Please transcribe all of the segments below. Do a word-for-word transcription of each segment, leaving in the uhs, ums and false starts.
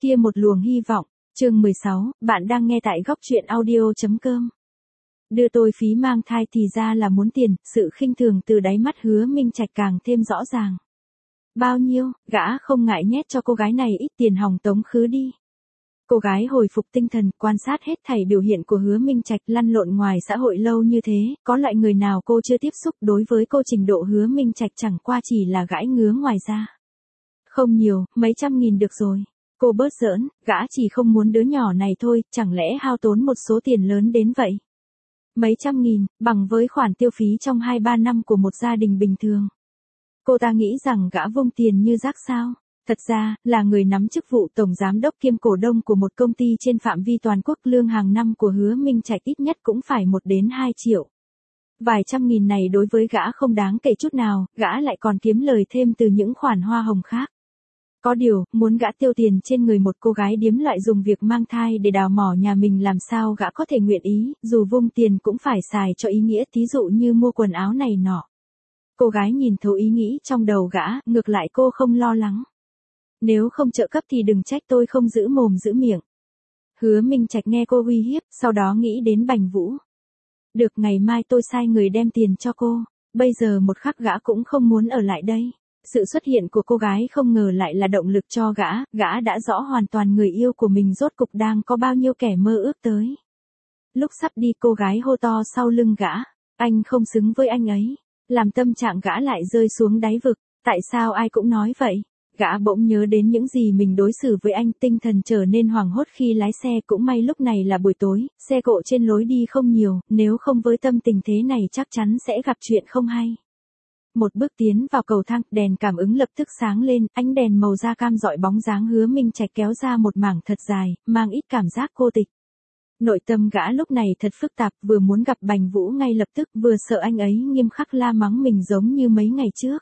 kia một luồng hy vọng. Chương mười sáu, bạn đang nghe tại góc truyện audio.com. Đưa tôi phí mang thai thì ra là muốn tiền, sự khinh thường từ đáy mắt Hứa Minh Trạch càng thêm rõ ràng. Bao nhiêu, gã không ngại nhét cho cô gái này ít tiền hòng tống khứ đi. Cô gái hồi phục tinh thần, quan sát hết thảy biểu hiện của Hứa Minh Trạch, lăn lộn ngoài xã hội lâu như thế, có loại người nào cô chưa tiếp xúc. Đối với cô trình độ Hứa Minh Trạch chẳng qua chỉ là gãi ngứa ngoài ra. Không nhiều, mấy trăm nghìn được rồi. Cô bớt giỡn, gã chỉ không muốn đứa nhỏ này thôi, chẳng lẽ hao tốn một số tiền lớn đến vậy. Mấy trăm nghìn, bằng với khoản tiêu phí trong hai ba năm của một gia đình bình thường. Cô ta nghĩ rằng gã vung tiền như rác sao. Thật ra, là người nắm chức vụ tổng giám đốc kiêm cổ đông của một công ty trên phạm vi toàn quốc, lương hàng năm của Hứa Minh Trạch ít nhất cũng phải một đến hai triệu. Vài trăm nghìn này đối với gã không đáng kể chút nào, gã lại còn kiếm lời thêm từ những khoản hoa hồng khác. Có điều, muốn gã tiêu tiền trên người một cô gái điếm loại dùng việc mang thai để đào mỏ nhà mình làm sao gã có thể nguyện ý, dù vung tiền cũng phải xài cho ý nghĩa, thí dụ như mua quần áo này nọ. Cô gái nhìn thấu ý nghĩ trong đầu gã, ngược lại cô không lo lắng. Nếu không trợ cấp thì đừng trách tôi không giữ mồm giữ miệng. Hứa Minh Trạch nghe cô uy hiếp, sau đó nghĩ đến Bành Vũ. Được, ngày mai tôi sai người đem tiền cho cô, bây giờ một khắc gã cũng không muốn ở lại đây. Sự xuất hiện của cô gái không ngờ lại là động lực cho gã, gã đã rõ hoàn toàn người yêu của mình rốt cục đang có bao nhiêu kẻ mơ ước tới. Lúc sắp đi cô gái hô to sau lưng gã, anh không xứng với anh ấy, làm tâm trạng gã lại rơi xuống đáy vực, tại sao ai cũng nói vậy? Gã bỗng nhớ đến những gì mình đối xử với anh, tinh thần trở nên hoảng hốt khi lái xe, cũng may lúc này là buổi tối, xe cộ trên lối đi không nhiều, nếu không với tâm tình thế này chắc chắn sẽ gặp chuyện không hay. Một bước tiến vào cầu thang, đèn cảm ứng lập tức sáng lên, ánh đèn màu da cam rọi bóng dáng Hứa Minh Trạch kéo ra một mảng thật dài, mang ít cảm giác cô tịch. Nội tâm gã lúc này thật phức tạp, vừa muốn gặp Bành Vũ ngay lập tức, vừa sợ anh ấy nghiêm khắc la mắng mình giống như mấy ngày trước.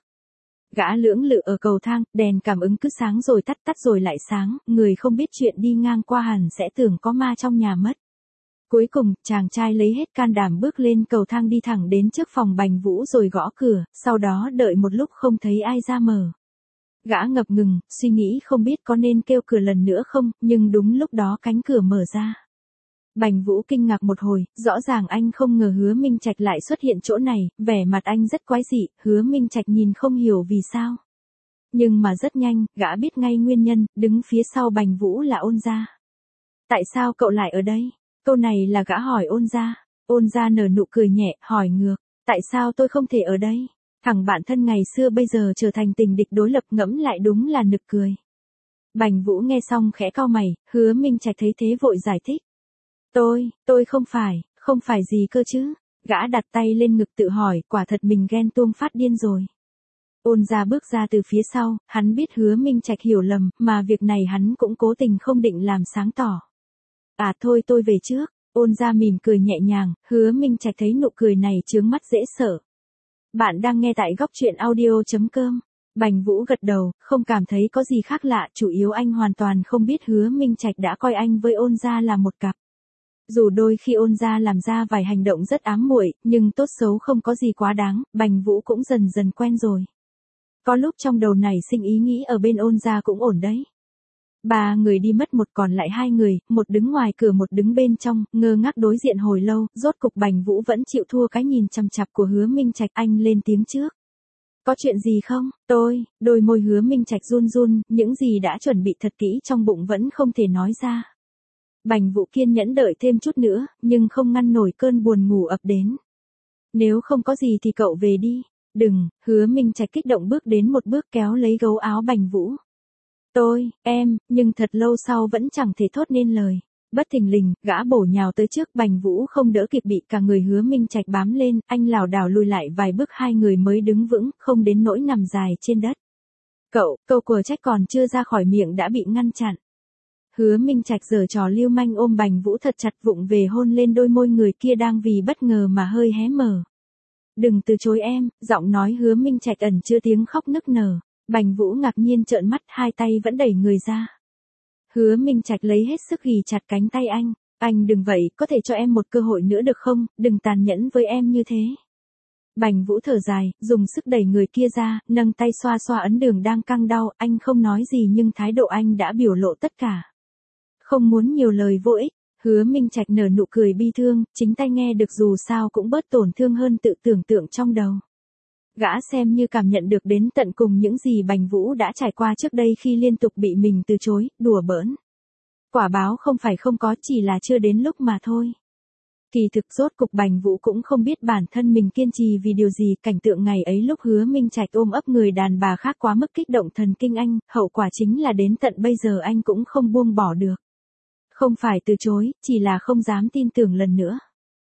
Gã lưỡng lự ở cầu thang, đèn cảm ứng cứ sáng rồi tắt, tắt rồi lại sáng, người không biết chuyện đi ngang qua hẳn sẽ tưởng có ma trong nhà mất. Cuối cùng, chàng trai lấy hết can đảm bước lên cầu thang đi thẳng đến trước phòng Bành Vũ rồi gõ cửa, sau đó đợi một lúc không thấy ai ra mở. Gã ngập ngừng, suy nghĩ không biết có nên kêu cửa lần nữa không, nhưng đúng lúc đó cánh cửa mở ra. Bành Vũ kinh ngạc một hồi, rõ ràng anh không ngờ Hứa Minh Trạch lại xuất hiện chỗ này, vẻ mặt anh rất quái dị, Hứa Minh Trạch nhìn không hiểu vì sao. Nhưng mà rất nhanh, gã biết ngay nguyên nhân, đứng phía sau Bành Vũ là Ôn Gia. Tại sao cậu lại ở đây? Câu này là gã hỏi Ôn Gia. Ôn Gia nở nụ cười nhẹ, hỏi ngược, tại sao tôi không thể ở đây? Thằng bạn thân ngày xưa bây giờ trở thành tình địch đối lập, ngẫm lại đúng là nực cười. Bành Vũ nghe xong khẽ cau mày, Hứa Minh Trạch thấy thế vội giải thích. Tôi, tôi không phải, không phải gì cơ chứ? Gã đặt tay lên ngực tự hỏi, quả thật mình ghen tuông phát điên rồi. Ôn Gia bước ra từ phía sau, hắn biết Hứa Minh Trạch hiểu lầm, mà việc này hắn cũng cố tình không định làm sáng tỏ. À thôi tôi về trước. Ôn Gia mỉm cười nhẹ nhàng, Hứa Minh Trạch thấy nụ cười này chướng mắt dễ sợ. Bạn đang nghe tại góc truyện audio.com. Bành Vũ gật đầu, không cảm thấy có gì khác lạ, chủ yếu anh hoàn toàn không biết Hứa Minh Trạch đã coi anh với Ôn Gia là một cặp. Dù đôi khi Ôn Gia làm ra vài hành động rất ám muội, nhưng tốt xấu không có gì quá đáng, Bành Vũ cũng dần dần quen rồi. Có lúc trong đầu này sinh ý nghĩ ở bên Ôn Gia cũng ổn đấy. Ba người đi mất một, còn lại hai người, một đứng ngoài cửa một đứng bên trong, ngơ ngác đối diện hồi lâu, rốt cục Bành Vũ vẫn chịu thua cái nhìn chằm chằm của Hứa Minh Trạch, anh lên tiếng trước. Có chuyện gì không? Tôi, đôi môi Hứa Minh Trạch run run, những gì đã chuẩn bị thật kỹ trong bụng vẫn không thể nói ra. Bành Vũ kiên nhẫn đợi thêm chút nữa, nhưng không ngăn nổi cơn buồn ngủ ập đến. Nếu không có gì thì cậu về đi. Đừng, Hứa Minh Trạch kích động bước đến một bước kéo lấy gấu áo Bành Vũ. Tôi, em, nhưng thật lâu sau vẫn chẳng thể thốt nên lời. Bất thình lình, gã bổ nhào tới trước, Bành Vũ không đỡ kịp, bị cả người Hứa Minh Trạch bám lên, anh lảo đảo lùi lại vài bước, hai người mới đứng vững, không đến nỗi nằm dài trên đất. Cậu, câu của trách còn chưa ra khỏi miệng đã bị ngăn chặn. Hứa Minh Trạch giở trò lưu manh ôm Bành Vũ thật chặt, vụng về hôn lên đôi môi người kia đang vì bất ngờ mà hơi hé mở. Đừng từ chối em, giọng nói Hứa Minh Trạch ẩn chứa tiếng khóc nức nở. Bành Vũ ngạc nhiên trợn mắt, hai tay vẫn đẩy người ra. Hứa Minh Trạch lấy hết sức ghì chặt cánh tay anh. Anh đừng vậy, có thể cho em một cơ hội nữa được không, đừng tàn nhẫn với em như thế. Bành Vũ thở dài, dùng sức đẩy người kia ra, nâng tay xoa xoa ấn đường đang căng đau, anh không nói gì nhưng thái độ anh đã biểu lộ tất cả. Không muốn nhiều lời vô ích, Hứa Minh Trạch nở nụ cười bi thương, chính tai nghe được dù sao cũng bớt tổn thương hơn tự tưởng tượng trong đầu. Gã xem như cảm nhận được đến tận cùng những gì Bành Vũ đã trải qua trước đây khi liên tục bị mình từ chối, đùa bỡn. Quả báo không phải không có, chỉ là chưa đến lúc mà thôi. Kỳ thực rốt cục Bành Vũ cũng không biết bản thân mình kiên trì vì điều gì, cảnh tượng ngày ấy lúc Hứa Minh Trạch ôm ấp người đàn bà khác quá mức kích động thần kinh anh, hậu quả chính là đến tận bây giờ anh cũng không buông bỏ được. Không phải từ chối, chỉ là không dám tin tưởng lần nữa.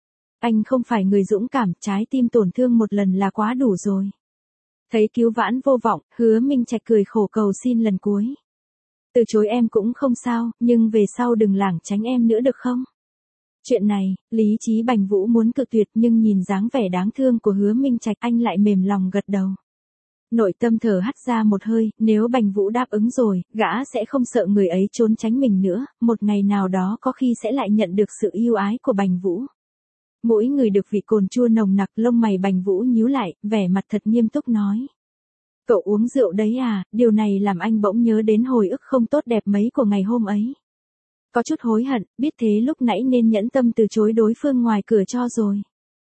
Anh không phải người dũng cảm, trái tim tổn thương một lần là quá đủ rồi. Thấy cứu vãn vô vọng, Hứa Minh Trạch cười khổ cầu xin lần cuối. Từ chối em cũng không sao, nhưng về sau đừng lảng tránh em nữa được không? Chuyện này, lý trí Bành Vũ muốn cự tuyệt nhưng nhìn dáng vẻ đáng thương của Hứa Minh Trạch anh lại mềm lòng gật đầu. Nội tâm thở hắt ra một hơi, nếu Bành Vũ đáp ứng rồi, gã sẽ không sợ người ấy trốn tránh mình nữa, một ngày nào đó có khi sẽ lại nhận được sự yêu ái của Bành Vũ. Mỗi người được vị cồn chua nồng nặc, lông mày Bành Vũ nhíu lại, vẻ mặt thật nghiêm túc nói. Cậu uống rượu đấy à, điều này làm anh bỗng nhớ đến hồi ức không tốt đẹp mấy của ngày hôm ấy. Có chút hối hận, biết thế lúc nãy nên nhẫn tâm từ chối đối phương ngoài cửa cho rồi.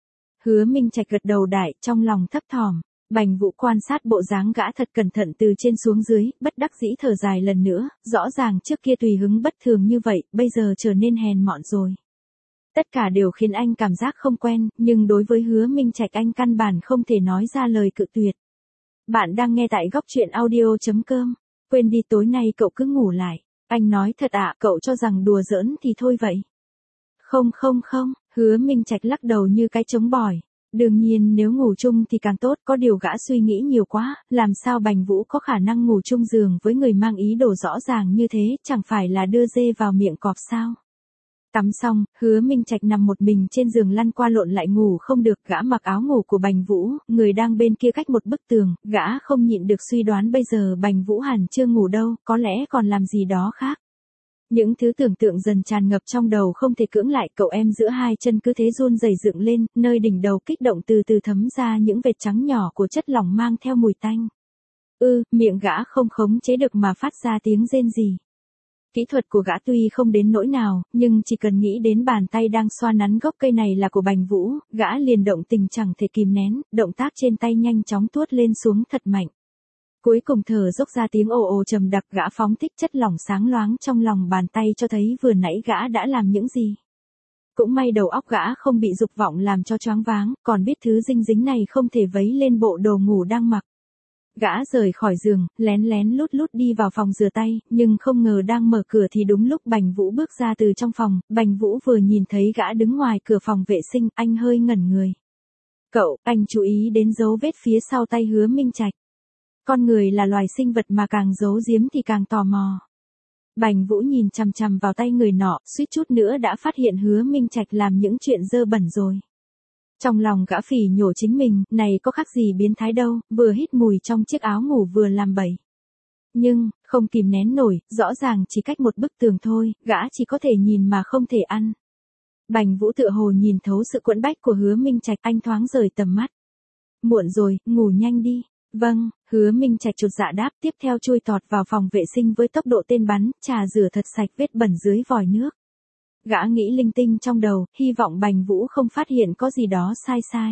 Hứa Minh Trạch gật đầu đại, trong lòng thấp thỏm. Bành Vũ quan sát bộ dáng gã thật cẩn thận từ trên xuống dưới, bất đắc dĩ thở dài lần nữa, rõ ràng trước kia tùy hứng bất thường như vậy, bây giờ trở nên hèn mọn rồi. Tất cả đều khiến anh cảm giác không quen, nhưng đối với Hứa Minh Trạch anh căn bản không thể nói ra lời cự tuyệt. Bạn đang nghe tại góc truyện audio chấm com. Quên đi, tối nay cậu cứ ngủ lại. Anh nói thật ạ, à, cậu cho rằng đùa giỡn thì thôi vậy. Không không không, Hứa Minh Trạch lắc đầu như cái trống bỏi. Đương nhiên nếu ngủ chung thì càng tốt, có điều gã suy nghĩ nhiều quá, làm sao Bành Vũ có khả năng ngủ chung giường với người mang ý đồ rõ ràng như thế, chẳng phải là đưa dê vào miệng cọp sao. Tắm xong, Hứa Minh Trạch nằm một mình trên giường lăn qua lộn lại ngủ không được, gã mặc áo ngủ của Bành Vũ, người đang bên kia cách một bức tường, gã không nhịn được suy đoán bây giờ Bành Vũ hẳn chưa ngủ đâu, có lẽ còn làm gì đó khác. Những thứ tưởng tượng dần tràn ngập trong đầu không thể cưỡng lại, cậu em giữa hai chân cứ thế run rẩy dựng lên, nơi đỉnh đầu kích động từ từ thấm ra những vệt trắng nhỏ của chất lỏng mang theo mùi tanh. Ư, ừ, miệng gã không khống chế được mà phát ra tiếng rên rỉ. Kỹ thuật của gã tuy không đến nỗi nào, nhưng chỉ cần nghĩ đến bàn tay đang xoa nắn gốc cây này là của Bành Vũ, gã liền động tình chẳng thể kìm nén, động tác trên tay nhanh chóng tuốt lên xuống thật mạnh. Cuối cùng thở dốc ra tiếng ồ ồ trầm đặc, gã phóng thích chất lỏng sáng loáng trong lòng bàn tay cho thấy vừa nãy gã đã làm những gì. Cũng may đầu óc gã không bị dục vọng làm cho choáng váng, còn biết thứ dinh dính này không thể vấy lên bộ đồ ngủ đang mặc. Gã rời khỏi giường, lén lén lút lút đi vào phòng rửa tay, nhưng không ngờ đang mở cửa thì đúng lúc Bành Vũ bước ra từ trong phòng, Bành Vũ vừa nhìn thấy gã đứng ngoài cửa phòng vệ sinh, anh hơi ngẩn người. Cậu, anh chú ý đến dấu vết phía sau tay Hứa Minh Trạch. Con người là loài sinh vật mà càng giấu giếm thì càng tò mò. Bành Vũ nhìn chằm chằm vào tay người nọ, suýt chút nữa đã phát hiện Hứa Minh Trạch làm những chuyện dơ bẩn rồi. Trong lòng gã phỉ nhổ chính mình, này có khác gì biến thái đâu, vừa hít mùi trong chiếc áo ngủ vừa làm bậy. Nhưng, không kìm nén nổi, rõ ràng chỉ cách một bức tường thôi, gã chỉ có thể nhìn mà không thể ăn. Bành Vũ tựa hồ nhìn thấu sự quẫn bách của Hứa Minh Trạch, anh thoáng rời tầm mắt. Muộn rồi, ngủ nhanh đi. Vâng, Hứa Minh Trạch chột dạ đáp, tiếp theo chui tọt vào phòng vệ sinh với tốc độ tên bắn, trà rửa thật sạch vết bẩn dưới vòi nước. Gã nghĩ linh tinh trong đầu, hy vọng Bành Vũ không phát hiện có gì đó sai sai.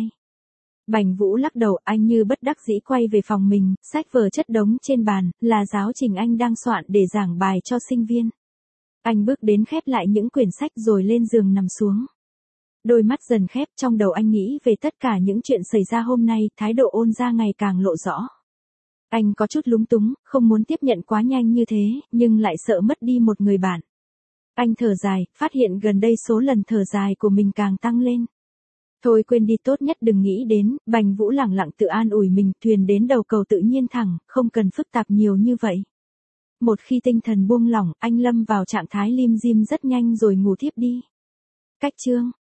Bành Vũ lắc đầu, anh như bất đắc dĩ quay về phòng mình, sách vở chất đống trên bàn, là giáo trình anh đang soạn để giảng bài cho sinh viên. Anh bước đến khép lại những quyển sách rồi lên giường nằm xuống. Đôi mắt dần khép, trong đầu anh nghĩ về tất cả những chuyện xảy ra hôm nay, thái độ ôn ra ngày càng lộ rõ. Anh có chút lúng túng, không muốn tiếp nhận quá nhanh như thế, nhưng lại sợ mất đi một người bạn. Anh thở dài, phát hiện gần đây số lần thở dài của mình càng tăng lên. Thôi quên đi, tốt nhất đừng nghĩ đến, Bành Vũ lẳng lặng tự an ủi mình, thuyền đến đầu cầu tự nhiên thẳng, không cần phức tạp nhiều như vậy. Một khi tinh thần buông lỏng, anh lâm vào trạng thái lim dim rất nhanh rồi ngủ thiếp đi. Cách chương